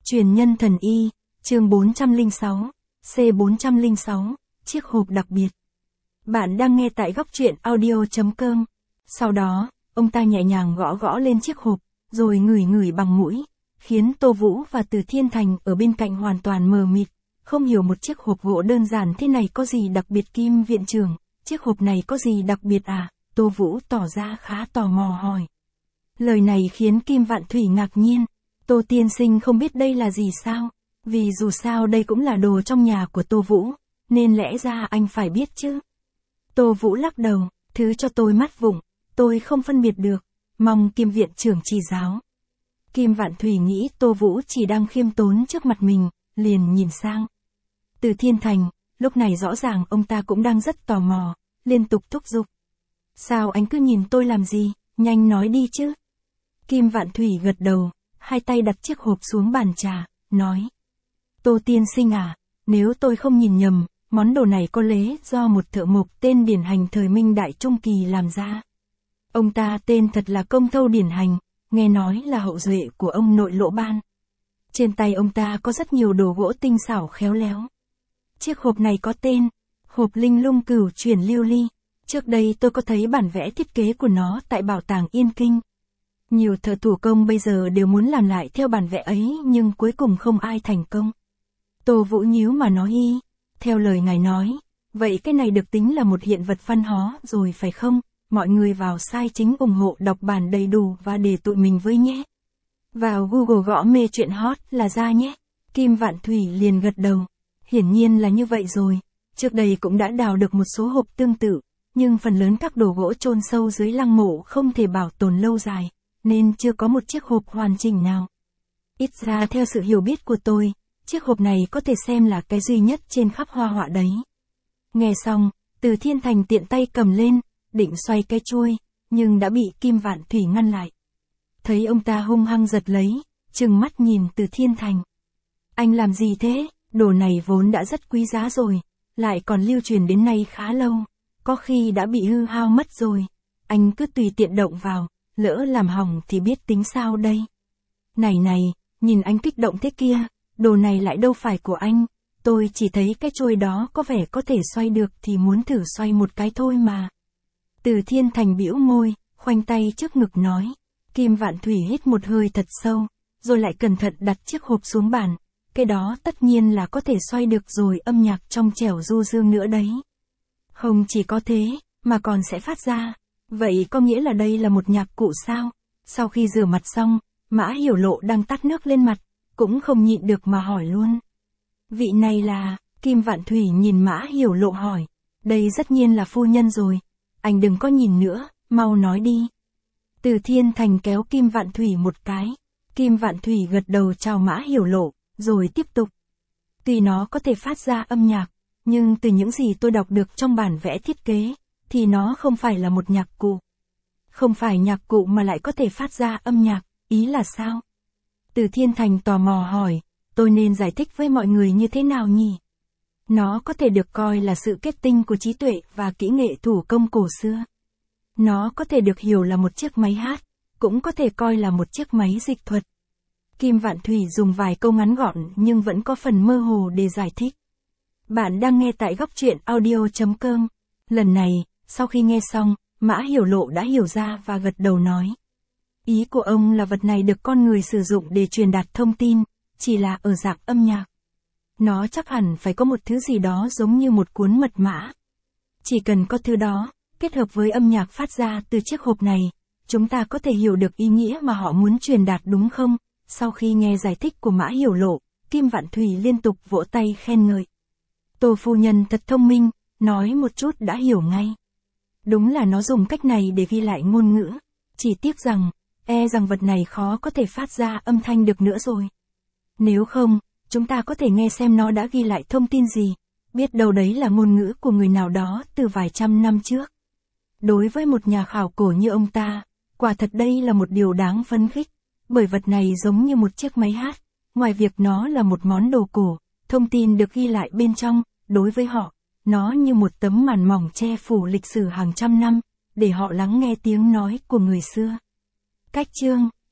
Truyền nhân thần y, chương 406, C406, chiếc hộp đặc biệt. Bạn đang nghe tại góc truyện audio.com. Sau đó, ông ta nhẹ nhàng gõ gõ lên chiếc hộp, rồi ngửi ngửi bằng mũi, khiến Tô Vũ và Từ Thiên Thành ở bên cạnh hoàn toàn mờ mịt, không hiểu một chiếc hộp gỗ đơn giản thế này có gì đặc biệt. Kim viện trưởng, chiếc hộp này có gì đặc biệt à? Tô Vũ tỏ ra khá tò mò hỏi. Lời này khiến Kim Vạn Thủy ngạc nhiên. Tô tiên sinh không biết đây là gì sao? Vì dù sao đây cũng là đồ trong nhà của Tô Vũ, nên lẽ ra anh phải biết chứ. Tô Vũ lắc đầu, thứ cho tôi mắt vụng, tôi không phân biệt được, mong Kim viện trưởng chỉ giáo. Kim Vạn Thủy nghĩ Tô Vũ chỉ đang khiêm tốn trước mặt mình, liền nhìn sang. Từ Thiên Thành, lúc này rõ ràng ông ta cũng đang rất tò mò, liên tục thúc giục. Sao anh cứ nhìn tôi làm gì, nhanh nói đi chứ. Kim Vạn Thủy gật đầu, hai tay đặt chiếc hộp xuống bàn trà, nói. Tô tiên sinh à, nếu tôi không nhìn nhầm, món đồ này có lẽ do một thợ mộc tên Điển Hành thời Minh Đại Trung Kỳ làm ra. Ông ta tên thật là Công Thâu Điển Hành, nghe nói là hậu duệ của ông nội Lỗ Ban. Trên tay ông ta có rất nhiều đồ gỗ tinh xảo khéo léo. Chiếc hộp này có tên, hộp linh lung cửu chuyển lưu ly. Trước đây tôi có thấy bản vẽ thiết kế của nó tại bảo tàng Yên Kinh. Nhiều thợ thủ công bây giờ đều muốn làm lại theo bản vẽ ấy nhưng cuối cùng không ai thành công. Tô Vũ nhíu mà nói theo lời ngài nói, vậy cái này được tính là một hiện vật văn hóa rồi phải không? Mọi người vào sai chính ủng hộ đọc bản đầy đủ và để tụi mình với nhé. Vào Google gõ mê chuyện hot là ra nhé. Kim Vạn Thủy liền gật đầu. Hiển nhiên là như vậy rồi. Trước đây cũng đã đào được một số hộp tương tự, nhưng phần lớn các đồ gỗ chôn sâu dưới lăng mộ không thể bảo tồn lâu dài, nên chưa có một chiếc hộp hoàn chỉnh nào. Ít ra theo sự hiểu biết của tôi, chiếc hộp này có thể xem là cái duy nhất trên khắp hoa họa đấy. Nghe xong, Từ Thiên Thành tiện tay cầm lên, định xoay cái chuôi, nhưng đã bị Kim Vạn Thủy ngăn lại. Thấy ông ta hung hăng giật lấy, trừng mắt nhìn Từ Thiên Thành. Anh làm gì thế? Đồ này vốn đã rất quý giá rồi, lại còn lưu truyền đến nay khá lâu, có khi đã bị hư hao mất rồi. Anh cứ tùy tiện động vào, lỡ làm hỏng thì biết tính sao đây? Này, nhìn anh kích động thế kia, đồ này lại đâu phải của anh, tôi chỉ thấy cái chuôi đó có vẻ có thể xoay được thì muốn thử xoay một cái thôi mà. Từ Thiên Thành bĩu môi, khoanh tay trước ngực nói. Kim Vạn Thủy hít một hơi thật sâu, rồi lại cẩn thận đặt chiếc hộp xuống bàn. Cái đó tất nhiên là có thể xoay được rồi, âm nhạc trong trẻo du dương nữa đấy. Không chỉ có thế, mà còn sẽ phát ra. Vậy có nghĩa là đây là một nhạc cụ sao? Sau khi rửa mặt xong, Mã Hiểu Lộ đang tát nước lên mặt, cũng không nhịn được mà hỏi luôn. Vị này là, Kim Vạn Thủy nhìn Mã Hiểu Lộ hỏi. Đây tất nhiên là phu nhân rồi. Anh đừng có nhìn nữa, mau nói đi. Từ Thiên Thành kéo Kim Vạn Thủy một cái. Kim Vạn Thủy gật đầu chào Mã Hiểu Lộ, rồi tiếp tục. Tuy nó có thể phát ra âm nhạc, nhưng từ những gì tôi đọc được trong bản vẽ thiết kế, thì nó không phải là một nhạc cụ. Không phải nhạc cụ mà lại có thể phát ra âm nhạc, ý là sao? Từ Thiên Thành tò mò hỏi, tôi nên giải thích với mọi người như thế nào nhỉ? Nó có thể được coi là sự kết tinh của trí tuệ và kỹ nghệ thủ công cổ xưa. Nó có thể được hiểu là một chiếc máy hát, cũng có thể coi là một chiếc máy dịch thuật. Kim Vạn Thủy dùng vài câu ngắn gọn nhưng vẫn có phần mơ hồ để giải thích. Bạn đang nghe tại góc truyện audio.com. Lần này, sau khi nghe xong, Mã Hiểu Lộ đã hiểu ra và gật đầu nói. Ý của ông là vật này được con người sử dụng để truyền đạt thông tin, chỉ là ở dạng âm nhạc. Nó chắc hẳn phải có một thứ gì đó giống như một cuốn mật mã. Chỉ cần có thứ đó, kết hợp với âm nhạc phát ra từ chiếc hộp này, chúng ta có thể hiểu được ý nghĩa mà họ muốn truyền đạt đúng không? Sau khi nghe giải thích của Mã Hiểu Lộ, Kim Vạn Thủy liên tục vỗ tay khen ngợi. Tô phu nhân thật thông minh, nói một chút đã hiểu ngay. Đúng là nó dùng cách này để ghi lại ngôn ngữ. Chỉ tiếc rằng, rằng vật này khó có thể phát ra âm thanh được nữa rồi. Nếu không, chúng ta có thể nghe xem nó đã ghi lại thông tin gì. Biết đâu đấy là ngôn ngữ của người nào đó từ vài trăm năm trước. Đối với một nhà khảo cổ như ông ta, quả thật đây là một điều đáng phấn khích. Bởi vật này giống như một chiếc máy hát, ngoài việc nó là một món đồ cổ, thông tin được ghi lại bên trong, đối với họ, nó như một tấm màn mỏng che phủ lịch sử hàng trăm năm, để họ lắng nghe tiếng nói của người xưa. Cách chương